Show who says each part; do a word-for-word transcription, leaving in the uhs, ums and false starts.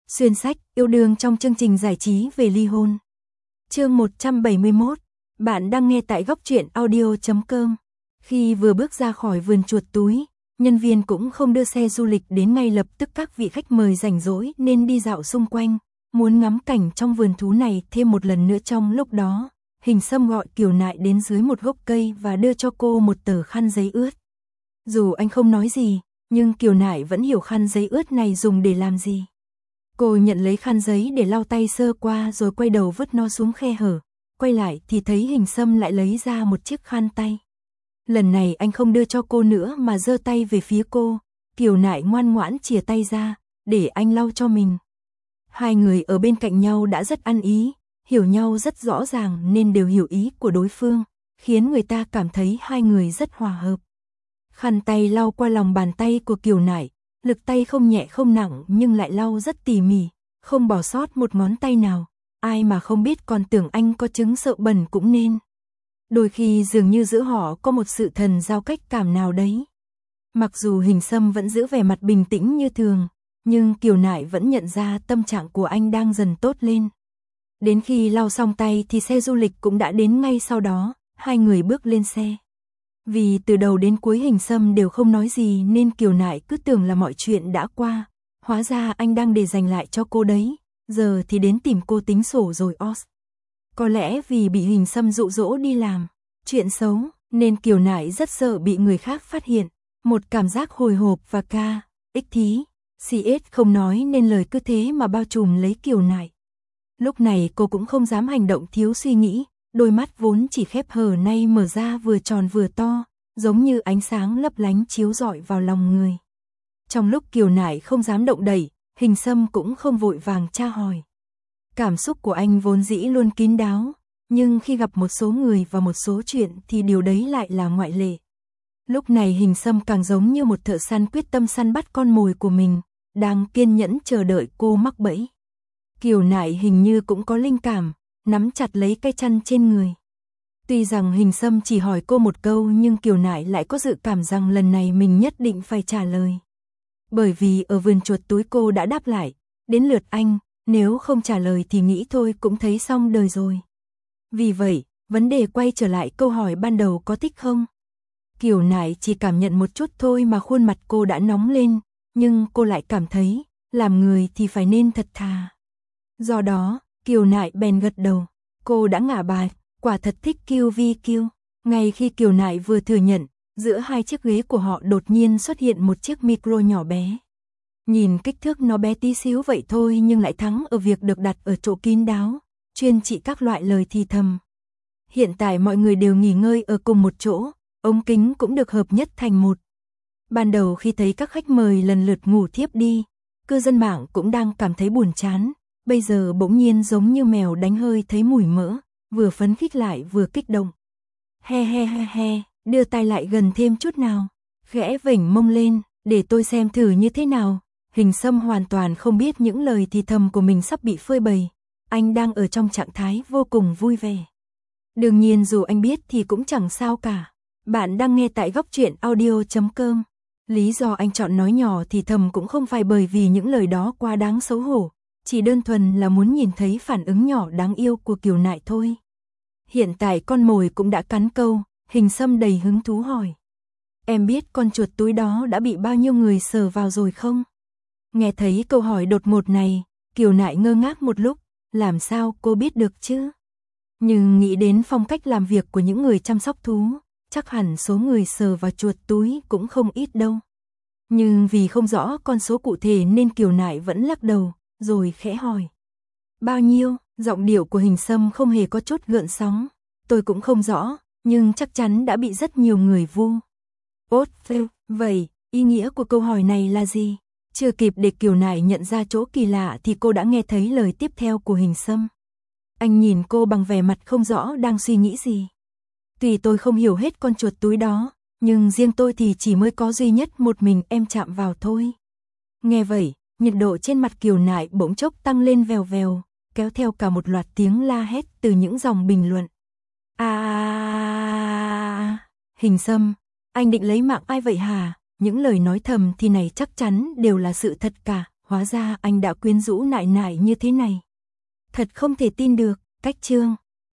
Speaker 1: Xuyên sách, yêu đương trong chương trình giải trí về ly hôn. Chương một trăm bảy mươi mốt. Bạn đang nghe tại góc truyện audio chấm com. Khi vừa bước ra khỏi vườn chuột túi, nhân viên cũng không đưa xe du lịch đến ngay lập tức, các vị khách mời rảnh rỗi nên đi dạo xung quanh, muốn ngắm cảnh trong vườn thú này thêm một lần nữa. Trong lúc đó, Hình Sâm gọi Kiều Nại đến dưới một gốc cây và đưa cho cô một tờ khăn giấy ướt. Dù anh không nói gì, nhưng Kiều Nại vẫn hiểu khăn giấy ướt này dùng để làm gì. Cô nhận lấy khăn giấy để lau tay sơ qua rồi quay đầu vứt nó xuống khe hở. Quay lại thì thấy Hình Sâm lại lấy ra một chiếc khăn tay. Lần này anh không đưa cho cô nữa mà giơ tay về phía cô. Kiều Nại ngoan ngoãn chìa tay ra, để anh lau cho mình. Hai người ở bên cạnh nhau đã rất ăn ý, hiểu nhau rất rõ ràng nên đều hiểu ý của đối phương, khiến người ta cảm thấy hai người rất hòa hợp. Khăn tay lau qua lòng bàn tay của Kiều Nại, lực tay không nhẹ không nặng nhưng lại lau rất tỉ mỉ, không bỏ sót một ngón tay nào. Ai mà không biết còn tưởng anh có chứng sợ bẩn cũng nên. Đôi khi dường như giữa họ có một sự thần giao cách cảm nào đấy. Mặc dù Hình Sâm vẫn giữ vẻ mặt bình tĩnh như thường, nhưng Kiều Nại vẫn nhận ra tâm trạng của anh đang dần tốt lên. Đến khi lau xong tay thì xe du lịch cũng đã đến ngay sau đó, hai người bước lên xe. Vì từ đầu đến cuối Hình Sâm đều không nói gì nên Kiều Nại cứ tưởng là mọi chuyện đã qua. Hóa ra anh đang để dành lại cho cô đấy, giờ thì đến tìm cô tính sổ rồi os. Có lẽ vì bị Hình Sâm dụ dỗ đi làm chuyện xấu, nên Kiều Nại rất sợ bị người khác phát hiện. Một cảm giác hồi hộp và ca, ích thí, xì ết không nói nên lời cứ thế mà bao trùm lấy Kiều Nại. Lúc này cô cũng không dám hành động thiếu suy nghĩ, đôi mắt vốn chỉ khép hờ nay mở ra vừa tròn vừa to, giống như ánh sáng lấp lánh chiếu rọi vào lòng người. Trong lúc Kiều Nại không dám động đậy, Hình Sâm cũng không vội vàng tra hỏi. Cảm xúc của anh vốn dĩ luôn kín đáo, nhưng khi gặp một số người và một số chuyện thì điều đấy lại là ngoại lệ. Lúc này Hình Sâm càng giống như một thợ săn quyết tâm săn bắt con mồi của mình, đang kiên nhẫn chờ đợi cô mắc bẫy. Kiều Nại hình như cũng có linh cảm, nắm chặt lấy cái chăn trên người. Tuy rằng Hình Sâm chỉ hỏi cô một câu nhưng Kiều Nại lại có dự cảm rằng lần này mình nhất định phải trả lời. Bởi vì ở vườn chuột túi cô đã đáp lại, đến lượt anh, nếu không trả lời thì nghĩ thôi cũng thấy xong đời rồi. Vì vậy, vấn đề quay trở lại câu hỏi ban đầu có thích không? Kiều Nại chỉ cảm nhận một chút thôi mà khuôn mặt cô đã nóng lên, nhưng cô lại cảm thấy, làm người thì phải nên thật thà. Do đó, Kiều Nại bèn gật đầu, cô đã ngả bài, quả thật thích Kiêu Vi Kiêu. Ngay khi Kiều Nại vừa thừa nhận, giữa hai chiếc ghế của họ đột nhiên xuất hiện một chiếc micro nhỏ bé. Nhìn kích thước nó bé tí xíu vậy thôi nhưng lại thắng ở việc được đặt ở chỗ kín đáo, chuyên trị các loại lời thì thầm. Hiện tại mọi người đều nghỉ ngơi ở cùng một chỗ, ống kính cũng được hợp nhất thành một. Ban đầu khi thấy các khách mời lần lượt ngủ thiếp đi, cư dân mạng cũng đang cảm thấy buồn chán, bây giờ bỗng nhiên giống như mèo đánh hơi thấy mùi mỡ, vừa phấn khích lại vừa kích động. He he he he, đưa tay lại gần thêm chút nào, khẽ vểnh mông lên, để tôi xem thử như thế nào. Hình Sâm hoàn toàn không biết những lời thì thầm của mình sắp bị phơi bày, anh đang ở trong trạng thái vô cùng vui vẻ. Đương nhiên dù anh biết thì cũng chẳng sao cả. Bạn đang nghe tại góc truyện audio chấm com. Lý do anh chọn nói nhỏ thì thầm cũng không phải bởi vì những lời đó quá đáng xấu hổ, chỉ đơn thuần là muốn nhìn thấy phản ứng nhỏ đáng yêu của Kiều Nại thôi. Hiện tại con mồi cũng đã cắn câu, Hình Sâm đầy hứng thú hỏi. Em biết con chuột túi đó đã bị bao nhiêu người sờ vào rồi không? Nghe thấy câu hỏi đột ngột này, Kiều Nại ngơ ngác một lúc, làm sao cô biết được chứ? Nhưng nghĩ đến phong cách làm việc của những người chăm sóc thú, chắc hẳn số người sờ vào chuột túi cũng không ít đâu. Nhưng vì không rõ con số cụ thể nên Kiều Nại vẫn lắc đầu, rồi khẽ hỏi. Bao nhiêu? Giọng điệu của Hình Sâm không hề có chút gợn sóng. Tôi cũng không rõ, nhưng chắc chắn đã bị rất nhiều người vu. Ốt, vậy, ý nghĩa của câu hỏi này là gì? Chưa kịp để Kiều Nại nhận ra chỗ kỳ lạ thì cô đã nghe thấy lời tiếp theo của Hình Sâm. Anh nhìn cô bằng vẻ mặt không rõ đang suy nghĩ gì. Tuy tôi không hiểu hết con chuột túi đó, nhưng riêng tôi thì chỉ mới có duy nhất một mình em chạm vào thôi. Nghe vậy, nhiệt độ trên mặt Kiều Nại bỗng chốc tăng lên vèo vèo, kéo theo cả một loạt tiếng la hét từ những dòng bình luận. À, Hình Sâm, anh định lấy mạng ai vậy hả? Những lời nói thầm thì này chắc chắn đều là sự thật cả. hóa ra anh đã quyến rũ Nại Nại như thế này. Thật không thể tin được, cách chương.